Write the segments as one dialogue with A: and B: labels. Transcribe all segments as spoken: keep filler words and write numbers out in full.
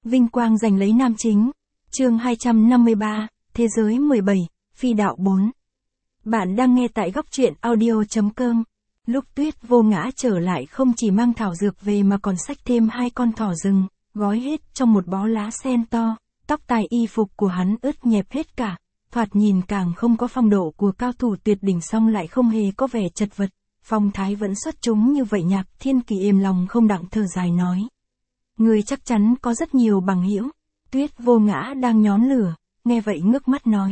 A: Vinh quang giành lấy nam chính. Chương hai trăm năm mươi ba, Thế giới mười bảy, Phi đạo bốn. Bạn đang nghe tại góc truyện audio chấm com. Lúc Tuyết Vô Ngã trở lại không chỉ mang thảo dược về mà còn xách thêm hai con thỏ rừng, gói hết trong một bó lá sen to, tóc tai y phục của hắn ướt nhẹp hết cả, thoạt nhìn càng không có phong độ của cao thủ tuyệt đỉnh song lại không hề có vẻ chật vật, phong thái vẫn xuất chúng như vậy. Nhạc Thiên Kỳ êm lòng không đặng thở dài nói. Người chắc chắn có rất nhiều bằng hữu. Tuyết Vô Ngã đang nhón lửa, nghe vậy ngước mắt nói.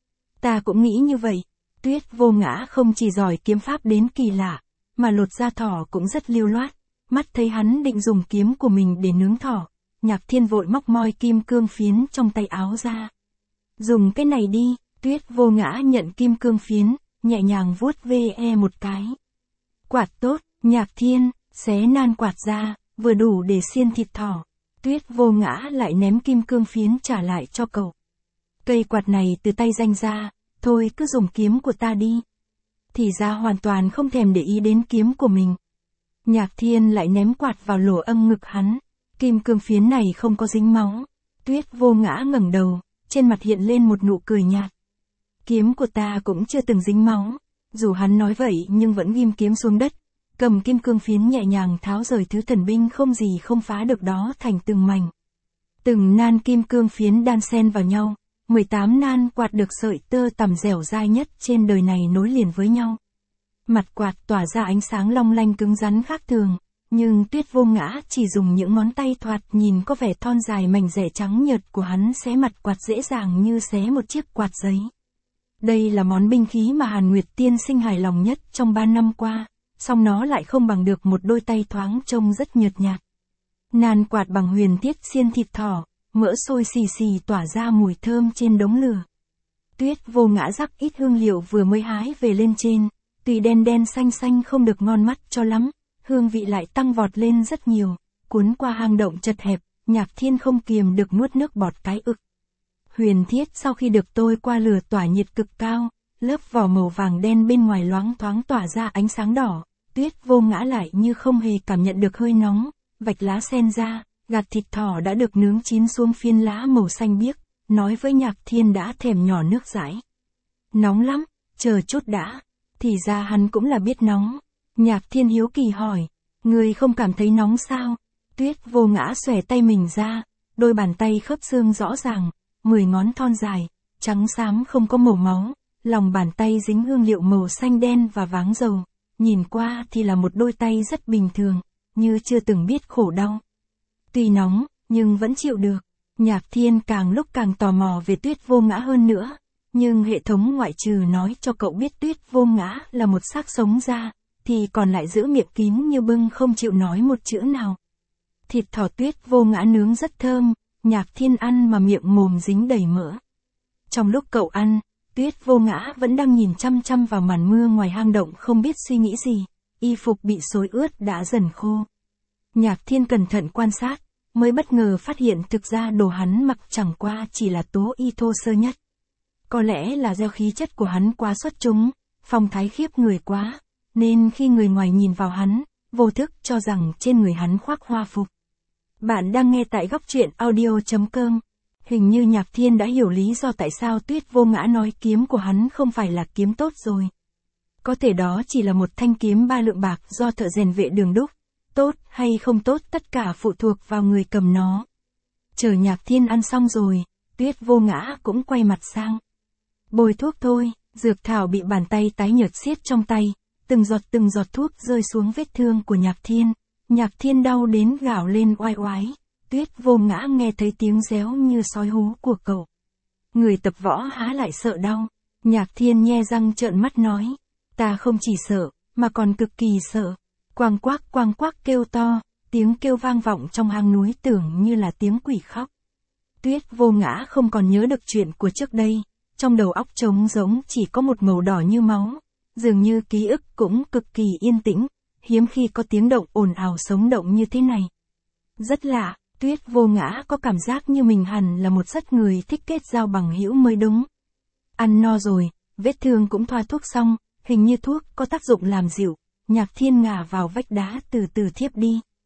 A: Ta cũng nghĩ như vậy. Tuyết Vô Ngã không chỉ giỏi kiếm pháp đến kỳ lạ, mà lột da thỏ cũng rất lưu loát. Mắt thấy hắn định dùng kiếm của mình để nướng thỏ, Nhạc Thiên vội móc moi kim cương phiến trong tay áo ra. Dùng cái này đi. Tuyết Vô Ngã nhận kim cương phiến, nhẹ nhàng vuốt ve một cái. Quạt tốt. Nhạc Thiên xé nan quạt ra, vừa đủ để xiên thịt thỏ. Tuyết Vô Ngã lại ném kim cương phiến trả lại cho cậu. Cây quạt này từ tay danh ra, thôi cứ dùng kiếm của ta đi. Thì ra hoàn toàn không thèm để ý đến kiếm của mình. Nhạc Thiên lại ném quạt vào lỗ âm ngực hắn. Kim cương phiến này không có dính máu. Tuyết Vô Ngã ngẩng đầu, trên mặt hiện lên một nụ cười nhạt. Kiếm của ta cũng chưa từng dính máu. Dù hắn nói vậy nhưng vẫn ghim kiếm xuống đất, cầm kim cương phiến nhẹ nhàng tháo rời thứ thần binh không gì không phá được đó thành từng mảnh. Từng nan kim cương phiến đan xen vào nhau, mười tám nan quạt được sợi tơ tằm dẻo dai nhất trên đời này nối liền với nhau. Mặt quạt tỏa ra ánh sáng long lanh cứng rắn khác thường, nhưng Tuyết Vô Ngã chỉ dùng những ngón tay thoạt nhìn có vẻ thon dài mảnh rẻ trắng nhợt của hắn xé mặt quạt dễ dàng như xé một chiếc quạt giấy. Đây là món binh khí mà Hàn Nguyệt Tiên Sinh hài lòng nhất trong ba năm qua, song nó lại không bằng được một đôi tay thoáng trông rất nhợt nhạt. Nan quạt bằng huyền thiết xiên thịt thỏ, mỡ sôi xì xì tỏa ra mùi thơm trên đống lửa. Tuyết Vô Ngã rắc ít hương liệu vừa mới hái về lên trên, tuy đen đen xanh xanh không được ngon mắt cho lắm, hương vị lại tăng vọt lên rất nhiều, cuốn qua hang động chật hẹp, Nhạc Thiên không kiềm được nuốt nước bọt cái ực. Huyền thiết sau khi được tôi qua lửa tỏa nhiệt cực cao, lớp vỏ màu vàng đen bên ngoài loáng thoáng tỏa ra ánh sáng đỏ. Tuyết Vô Ngã lại như không hề cảm nhận được hơi nóng, vạch lá sen ra, gạt thịt thỏ đã được nướng chín xuống phiến lá màu xanh biếc, nói với Nhạc Thiên đã thèm nhỏ nước dãi. Nóng lắm, chờ chút đã. Thì ra hắn cũng là biết nóng. Nhạc Thiên hiếu kỳ hỏi, người không cảm thấy nóng sao? Tuyết Vô Ngã xòe tay mình ra, đôi bàn tay khớp xương rõ ràng, mười ngón thon dài, trắng xám không có màu máu, lòng bàn tay dính hương liệu màu xanh đen và váng dầu. Nhìn qua thì là một đôi tay rất bình thường, như chưa từng biết khổ đau. Tuy nóng, nhưng vẫn chịu được. Nhạc Thiên càng lúc càng tò mò về Tuyết Vô Ngã hơn nữa, nhưng hệ thống ngoại trừ nói cho cậu biết Tuyết Vô Ngã là một xác sống ra, thì còn lại giữ miệng kín như bưng không chịu nói một chữ nào. Thịt thỏ Tuyết Vô Ngã nướng rất thơm, Nhạc Thiên ăn mà miệng mồm dính đầy mỡ. Trong lúc cậu ăn, Tuyết Vô Ngã vẫn đang nhìn chăm chăm vào màn mưa ngoài hang động không biết suy nghĩ gì, y phục bị xối ướt đã dần khô. Nhạc Thiên cẩn thận quan sát, mới bất ngờ phát hiện thực ra đồ hắn mặc chẳng qua chỉ là tố y thô sơ nhất. Có lẽ là do khí chất của hắn quá xuất chúng, phong thái khiếp người quá, nên khi người ngoài nhìn vào hắn, vô thức cho rằng trên người hắn khoác hoa phục. Bạn đang nghe tại góc truyện audio chấm com. Hình như Nhạc Thiên đã hiểu lý do tại sao Tuyết Vô Ngã nói kiếm của hắn không phải là kiếm tốt rồi. Có thể đó chỉ là một thanh kiếm ba lượng bạc do thợ rèn vệ đường đúc. Tốt hay không tốt tất cả phụ thuộc vào người cầm nó. Chờ Nhạc Thiên ăn xong rồi, Tuyết Vô Ngã cũng quay mặt sang. Bôi thuốc thôi. Dược thảo bị bàn tay tái nhợt siết trong tay, từng giọt từng giọt thuốc rơi xuống vết thương của Nhạc Thiên. Nhạc Thiên đau đến gào lên oai oái. Tuyết Vô Ngã nghe thấy tiếng réo như sói hú của cậu. Người tập võ há lại sợ đau. Nhạc Thiên nhe răng trợn mắt nói. Ta không chỉ sợ, mà còn cực kỳ sợ. Quang quác quang quác kêu to, tiếng kêu vang vọng trong hang núi tưởng như là tiếng quỷ khóc. Tuyết Vô Ngã không còn nhớ được chuyện của trước đây. Trong đầu óc trống rỗng chỉ có một màu đỏ như máu. Dường như ký ức cũng cực kỳ yên tĩnh, hiếm khi có tiếng động ồn ào sống động như thế này. Rất lạ. Tuyết Vô Ngã có cảm giác như mình hẳn là một rất người thích kết giao bằng hữu mới đúng. Ăn no rồi, vết thương cũng thoa thuốc xong, hình như thuốc có tác dụng làm dịu, Nhạc Thiên ngả vào vách đá từ từ thiếp đi.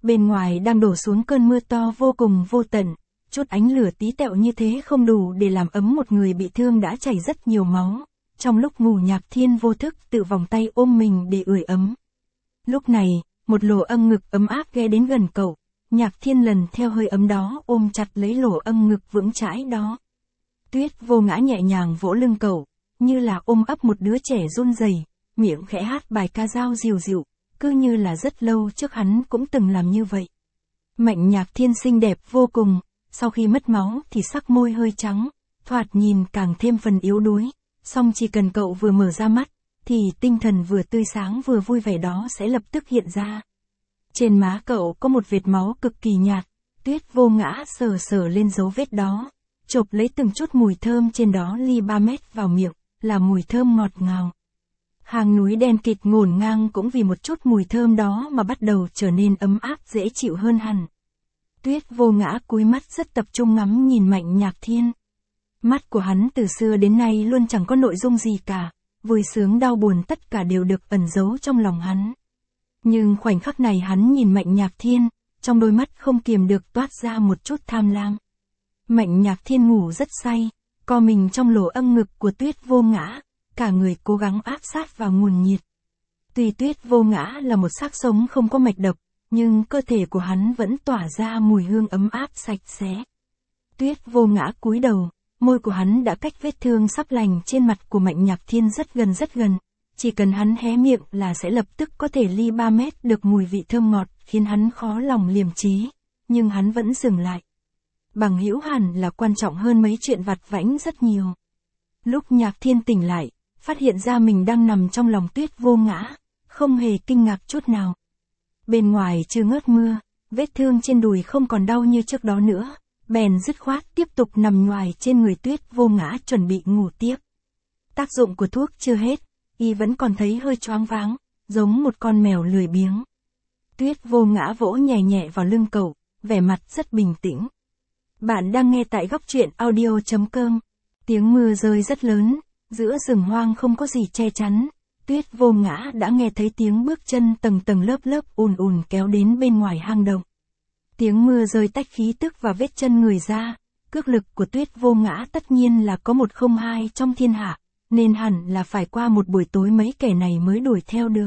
A: Bên ngoài đang đổ xuống cơn mưa to vô cùng vô tận, chút ánh lửa tí tẹo như thế không đủ để làm ấm một người bị thương đã chảy rất nhiều máu. Trong lúc ngủ Nhạc Thiên vô thức tự vòng tay ôm mình để ưởi ấm. Lúc này, một lỗ âng ngực ấm áp ghé đến gần cậu, Nhạc Thiên lần theo hơi ấm đó ôm chặt lấy lỗ âng ngực vững chãi đó. Tuyết Vô Ngã nhẹ nhàng vỗ lưng cậu, như là ôm ấp một đứa trẻ run rẩy, miệng khẽ hát bài ca dao dịu dịu, cứ như là rất lâu trước hắn cũng từng làm như vậy. Mạnh Nhạc Thiên xinh đẹp vô cùng, sau khi mất máu thì sắc môi hơi trắng, thoạt nhìn càng thêm phần yếu đuối, song chỉ cần cậu vừa mở ra mắt, thì tinh thần vừa tươi sáng vừa vui vẻ đó sẽ lập tức hiện ra. Trên má cậu có một vệt máu cực kỳ nhạt, Tuyết Vô Ngã sờ sờ lên dấu vết đó, chộp lấy từng chút mùi thơm trên đó ly ba mét vào miệng, là mùi thơm ngọt ngào. Hàng núi đen kịt ngổn ngang cũng vì một chút mùi thơm đó mà bắt đầu trở nên ấm áp dễ chịu hơn hẳn. Tuyết Vô Ngã cúi mắt rất tập trung ngắm nhìn Mạnh Nhạc Thiên. Mắt của hắn từ xưa đến nay luôn chẳng có nội dung gì cả, vui sướng đau buồn tất cả đều được ẩn giấu trong lòng hắn. Nhưng khoảnh khắc này hắn nhìn Mạnh Nhạc Thiên, trong đôi mắt không kiềm được toát ra một chút tham lam. Mạnh Nhạc Thiên ngủ rất say, co mình trong lỗ âng ngực của Tuyết Vô Ngã, cả người cố gắng áp sát vào nguồn nhiệt. Tuy Tuyết Vô Ngã là một xác sống không có mạch đập, nhưng cơ thể của hắn vẫn tỏa ra mùi hương ấm áp sạch sẽ. Tuyết Vô Ngã cúi đầu, môi của hắn đã cách vết thương sắp lành trên mặt của Mạnh Nhạc Thiên rất gần rất gần, chỉ cần hắn hé miệng là sẽ lập tức có thể ly ba mét được mùi vị thơm ngọt, khiến hắn khó lòng liềm trí, nhưng hắn vẫn dừng lại. Bằng hữu hẳn là quan trọng hơn mấy chuyện vặt vãnh rất nhiều. Lúc Nhạc Thiên tỉnh lại, phát hiện ra mình đang nằm trong lòng Tuyết Vô Ngã, không hề kinh ngạc chút nào. Bên ngoài chưa ngớt mưa, vết thương trên đùi không còn đau như trước đó nữa, bèn dứt khoát tiếp tục nằm nhoài trên người Tuyết Vô Ngã chuẩn bị ngủ tiếp. Tác dụng của thuốc chưa hết, y vẫn còn thấy hơi choáng váng, giống một con mèo lười biếng. Tuyết Vô Ngã vỗ nhẹ nhẹ vào lưng cậu, vẻ mặt rất bình tĩnh. Bạn đang nghe tại góc truyện audio chấm com. Tiếng mưa rơi rất lớn, giữa rừng hoang không có gì che chắn. Tuyết Vô Ngã đã nghe thấy tiếng bước chân tầng tầng lớp lớp ùn ùn kéo đến bên ngoài hang động. Tiếng mưa rơi tách khí tức và vết chân người ra, cước lực của Tuyết Vô Ngã tất nhiên là có một không hai trong thiên hạ, nên hẳn là phải qua một buổi tối mấy kẻ này mới đuổi theo được.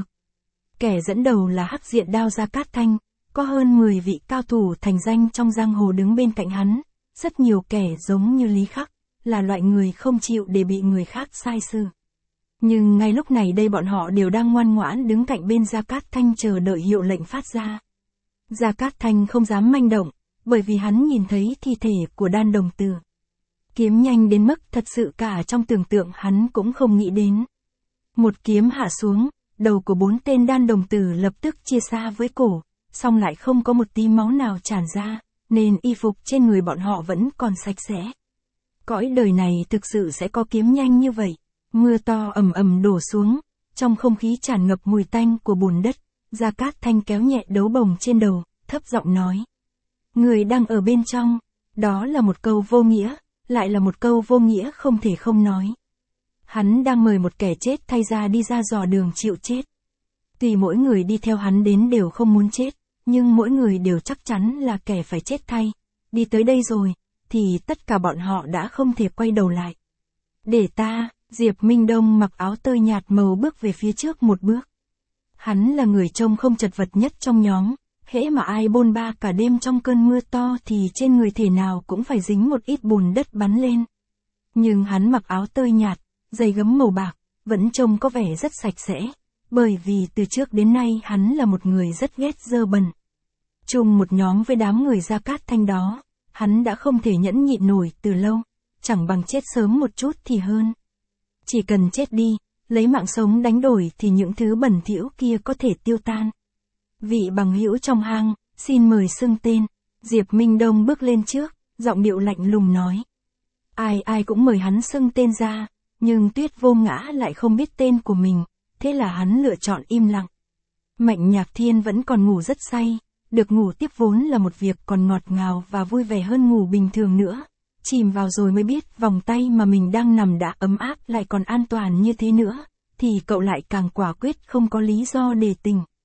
A: Kẻ dẫn đầu là Hắc Diện Đao Gia Cát Thanh, có hơn mười vị cao thủ thành danh trong giang hồ đứng bên cạnh hắn, rất nhiều kẻ giống như Lý Khắc, là loại người không chịu để bị người khác sai xử. Nhưng ngay lúc này đây bọn họ đều đang ngoan ngoãn đứng cạnh bên Gia Cát Thanh chờ đợi hiệu lệnh phát ra. Gia Cát Thanh không dám manh động, bởi vì hắn nhìn thấy thi thể của Đan Đồng Tử. Kiếm nhanh đến mức thật sự cả trong tưởng tượng hắn cũng không nghĩ đến. Một kiếm hạ xuống, đầu của bốn tên Đan Đồng Tử lập tức chia xa với cổ, song lại không có một tí máu nào tràn ra, nên y phục trên người bọn họ vẫn còn sạch sẽ. Cõi đời này thực sự sẽ có kiếm nhanh như vậy. Mưa to ầm ầm đổ xuống, trong không khí tràn ngập mùi tanh của bùn đất, Gia Cát Thanh kéo nhẹ đấu bồng trên đầu, thấp giọng nói. Người đang ở bên trong, đó là một câu vô nghĩa, lại là một câu vô nghĩa không thể không nói. Hắn đang mời một kẻ chết thay ra đi ra dò đường chịu chết. Tuy mỗi người đi theo hắn đến đều không muốn chết, nhưng mỗi người đều chắc chắn là kẻ phải chết thay. Đi tới đây rồi, thì tất cả bọn họ đã không thể quay đầu lại. Để ta, Diệp Minh Đông mặc áo tơi nhạt màu bước về phía trước một bước. Hắn là người trông không chật vật nhất trong nhóm, hễ mà ai bôn ba cả đêm trong cơn mưa to thì trên người thể nào cũng phải dính một ít bùn đất bắn lên. Nhưng hắn mặc áo tơi nhạt, giày gấm màu bạc, vẫn trông có vẻ rất sạch sẽ, bởi vì từ trước đến nay hắn là một người rất ghét dơ bẩn. Chung một nhóm với đám người Gia Cát Thanh đó, hắn đã không thể nhẫn nhịn nổi từ lâu, chẳng bằng chết sớm một chút thì hơn. Chỉ cần chết đi, lấy mạng sống đánh đổi thì những thứ bẩn thỉu kia có thể tiêu tan. Vị bằng hữu trong hang, xin mời xưng tên. Diệp Minh Đông bước lên trước, giọng điệu lạnh lùng nói. Ai ai cũng mời hắn xưng tên ra, nhưng Tuyết Vô Ngã lại không biết tên của mình, thế là hắn lựa chọn im lặng. Mạnh Nhạc Thiên vẫn còn ngủ rất say, được ngủ tiếp vốn là một việc còn ngọt ngào và vui vẻ hơn ngủ bình thường nữa. Chìm vào rồi mới biết vòng tay mà mình đang nằm đã ấm áp lại còn an toàn như thế nữa, thì cậu lại càng quả quyết không có lý do để tỉnh.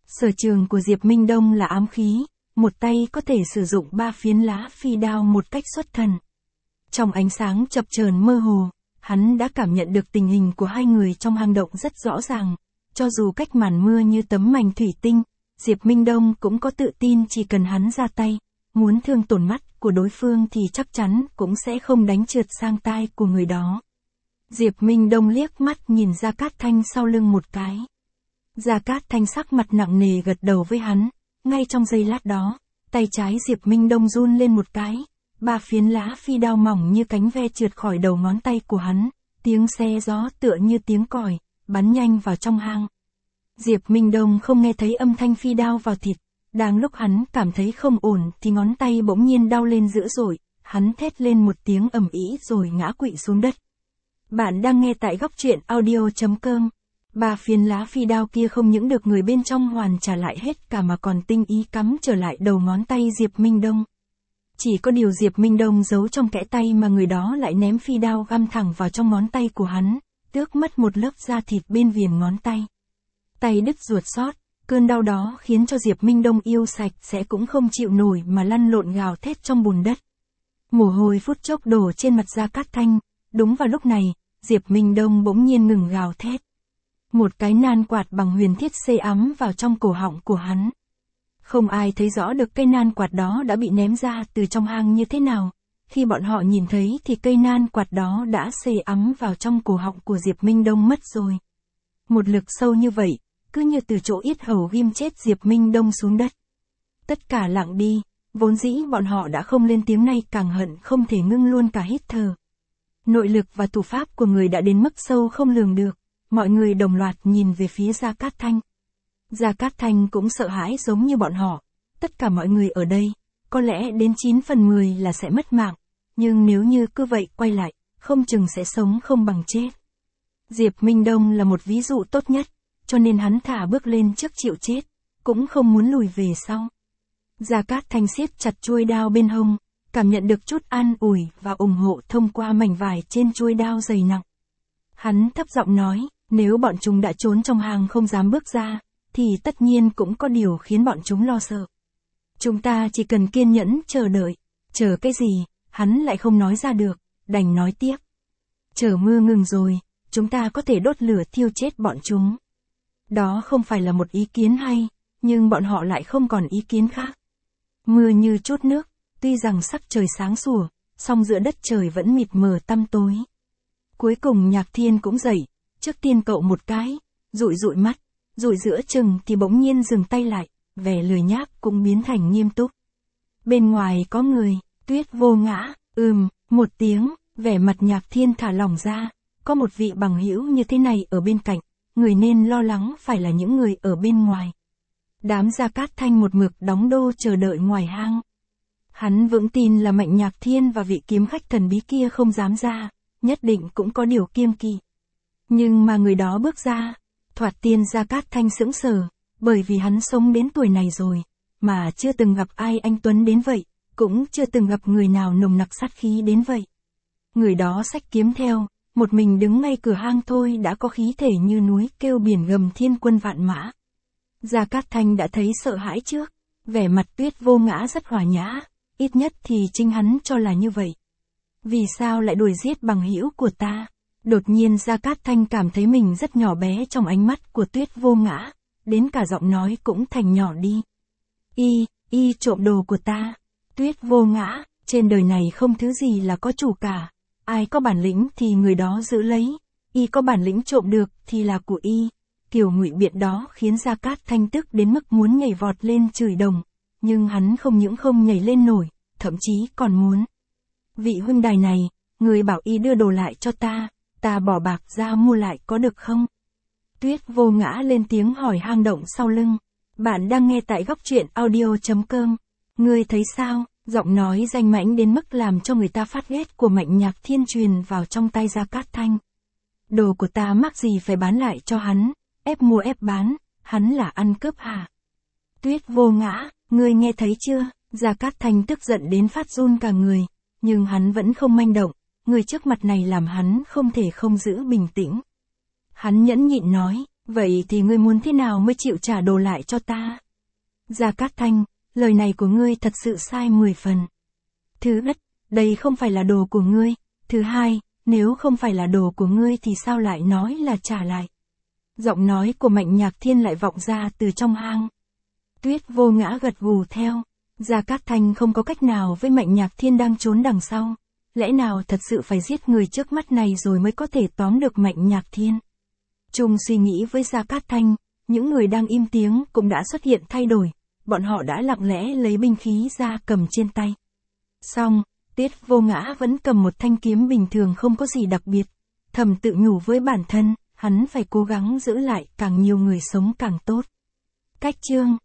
A: Sở trường của Diệp Minh Đông là ám khí, một tay có thể sử dụng ba phiến lá phi đao một cách xuất thần. Trong ánh sáng chập chờn mơ hồ, hắn đã cảm nhận được tình hình của hai người trong hang động rất rõ ràng. Cho dù cách màn mưa như tấm mảnh thủy tinh, Diệp Minh Đông cũng có tự tin chỉ cần hắn ra tay, muốn thương tổn mắt của đối phương thì chắc chắn cũng sẽ không đánh trượt sang tai của người đó. Diệp Minh Đông liếc mắt nhìn Gia Cát Thanh sau lưng một cái. Gia Cát Thanh sắc mặt nặng nề gật đầu với hắn, ngay trong giây lát đó, tay trái Diệp Minh Đông run lên một cái, ba phiến lá phi đao mỏng như cánh ve trượt khỏi đầu ngón tay của hắn, tiếng xe gió tựa như tiếng còi, bắn nhanh vào trong hang. Diệp Minh Đông không nghe thấy âm thanh phi đao vào thịt, đang lúc hắn cảm thấy không ổn thì ngón tay bỗng nhiên đau lên dữ dội, hắn thét lên một tiếng ầm ĩ rồi ngã quỵ xuống đất. Bạn đang nghe tại góc truyện audio chấm com. Ba phiến lá phi đao kia không những được người bên trong hoàn trả lại hết cả mà còn tinh ý cắm trở lại đầu ngón tay Diệp Minh Đông. Chỉ có điều Diệp Minh Đông giấu trong kẽ tay mà người đó lại ném phi đao găm thẳng vào trong ngón tay của hắn, tước mất một lớp da thịt bên viền ngón tay. Tay đứt ruột xót, cơn đau đó khiến cho Diệp Minh Đông yêu sạch sẽ cũng không chịu nổi mà lăn lộn gào thét trong bùn đất. Mồ hôi phút chốc đổ trên mặt Gia Cát Thanh, đúng vào lúc này, Diệp Minh Đông bỗng nhiên ngừng gào thét. Một cái nan quạt bằng huyền thiết xê ấm vào trong cổ họng của hắn. Không ai thấy rõ được cây nan quạt đó đã bị ném ra từ trong hang như thế nào. Khi bọn họ nhìn thấy thì cây nan quạt đó đã xê ấm vào trong cổ họng của Diệp Minh Đông mất rồi. Một lực sâu như vậy, cứ như từ chỗ yết hầu ghim chết Diệp Minh Đông xuống đất. Tất cả lặng đi, vốn dĩ bọn họ đã không lên tiếng nay càng hận không thể ngưng luôn cả hít thở. Nội lực và thủ pháp của người đã đến mức sâu không lường được, mọi người đồng loạt nhìn về phía Gia Cát Thanh. Gia Cát Thanh cũng sợ hãi giống như bọn họ, tất cả mọi người ở đây, có lẽ đến chín phần mười là sẽ mất mạng, nhưng nếu như cứ vậy quay lại, không chừng sẽ sống không bằng chết. Diệp Minh Đông là một ví dụ tốt nhất, cho nên hắn thả bước lên trước chịu chết, cũng không muốn lùi về sau. Gia Cát Thanh siết chặt chuôi đao bên hông, cảm nhận được chút an ủi và ủng hộ thông qua mảnh vải trên chuôi đao dày nặng. Hắn thấp giọng nói, nếu bọn chúng đã trốn trong hang không dám bước ra, thì tất nhiên cũng có điều khiến bọn chúng lo sợ. Chúng ta chỉ cần kiên nhẫn chờ đợi, chờ cái gì, hắn lại không nói ra được, đành nói tiếp. Chờ mưa ngừng rồi, chúng ta có thể đốt lửa thiêu chết bọn chúng. Đó không phải là một ý kiến hay, nhưng bọn họ lại không còn ý kiến khác. Mưa như chút nước, tuy rằng sắc trời sáng sủa, song giữa đất trời vẫn mịt mờ tăm tối. Cuối cùng Nhạc Thiên cũng dậy, trước tiên cậu một cái, dụi dụi mắt, dụi giữa chừng thì bỗng nhiên dừng tay lại, vẻ lười nhác cũng biến thành nghiêm túc. Bên ngoài có người, Tuyết Vô Ngã, ừm, một tiếng, vẻ mặt Nhạc Thiên thả lỏng ra, có một vị bằng hữu như thế này ở bên cạnh, người nên lo lắng phải là những người ở bên ngoài. Đám Gia Cát Thanh một mực đóng đô chờ đợi ngoài hang. Hắn vững tin là Mạnh Nhạc Thiên và vị kiếm khách thần bí kia không dám ra, nhất định cũng có điều kiêng kỵ. Nhưng mà người đó bước ra, thoạt tiên Gia Cát Thanh sững sờ, bởi vì hắn sống đến tuổi này rồi, mà chưa từng gặp ai anh tuấn đến vậy, cũng chưa từng gặp người nào nồng nặc sát khí đến vậy. Người đó xách kiếm theo, một mình đứng ngay cửa hang thôi đã có khí thể như núi kêu biển gầm thiên quân vạn mã. Gia Cát Thanh đã thấy sợ hãi trước, vẻ mặt Tuyết Vô Ngã rất hòa nhã, ít nhất thì chính hắn cho là như vậy. Vì sao lại đuổi giết bằng hữu của ta? Đột nhiên Gia Cát Thanh cảm thấy mình rất nhỏ bé trong ánh mắt của Tuyết Vô Ngã, đến cả giọng nói cũng thành nhỏ đi. Y, y trộm đồ của ta. Tuyết Vô Ngã, trên đời này không thứ gì là có chủ cả. Ai có bản lĩnh thì người đó giữ lấy, y có bản lĩnh trộm được thì là của y. Kiểu ngụy biện đó khiến Gia Cát Thanh tức đến mức muốn nhảy vọt lên chửi đồng, nhưng hắn không những không nhảy lên nổi, thậm chí còn muốn. Vị huynh đài này, người bảo y đưa đồ lại cho ta, ta bỏ bạc ra mua lại có được không? Tuyết Vô Ngã lên tiếng hỏi hang động sau lưng. Bạn đang nghe tại góc truyện audio chấm com. Ngươi thấy sao? Giọng nói danh mãnh đến mức làm cho người ta phát ghét của Mạnh Nhạc Thiên truyền vào trong tay Gia Cát Thanh. Đồ của ta mắc gì phải bán lại cho hắn, ép mua ép bán, hắn là ăn cướp hả? Tuyết Vô Ngã, ngươi nghe thấy chưa? Gia Cát Thanh tức giận đến phát run cả người, nhưng hắn vẫn không manh động, người trước mặt này làm hắn không thể không giữ bình tĩnh. Hắn nhẫn nhịn nói, Vậy thì ngươi muốn thế nào mới chịu trả đồ lại cho ta? Gia Cát Thanh, lời này của ngươi thật sự sai mười phần. Thứ nhất, đây không phải là đồ của ngươi. Thứ hai, nếu không phải là đồ của ngươi thì sao lại nói là trả lại? Giọng nói của Mạnh Nhạc Thiên lại vọng ra từ trong hang. Tuyết Vô Ngã gật gù theo. Gia Cát Thanh không có cách nào với Mạnh Nhạc Thiên đang trốn đằng sau. Lẽ nào thật sự phải giết người trước mắt này rồi mới có thể tóm được Mạnh Nhạc Thiên? Chung suy nghĩ với Gia Cát Thanh, những người đang im tiếng cũng đã xuất hiện thay đổi. Bọn họ đã lặng lẽ lấy binh khí ra cầm trên tay. Xong, Tuyết Vô Ngã vẫn cầm một thanh kiếm bình thường không có gì đặc biệt. Thầm tự nhủ với bản thân, hắn phải cố gắng giữ lại càng nhiều người sống càng tốt. Cách chương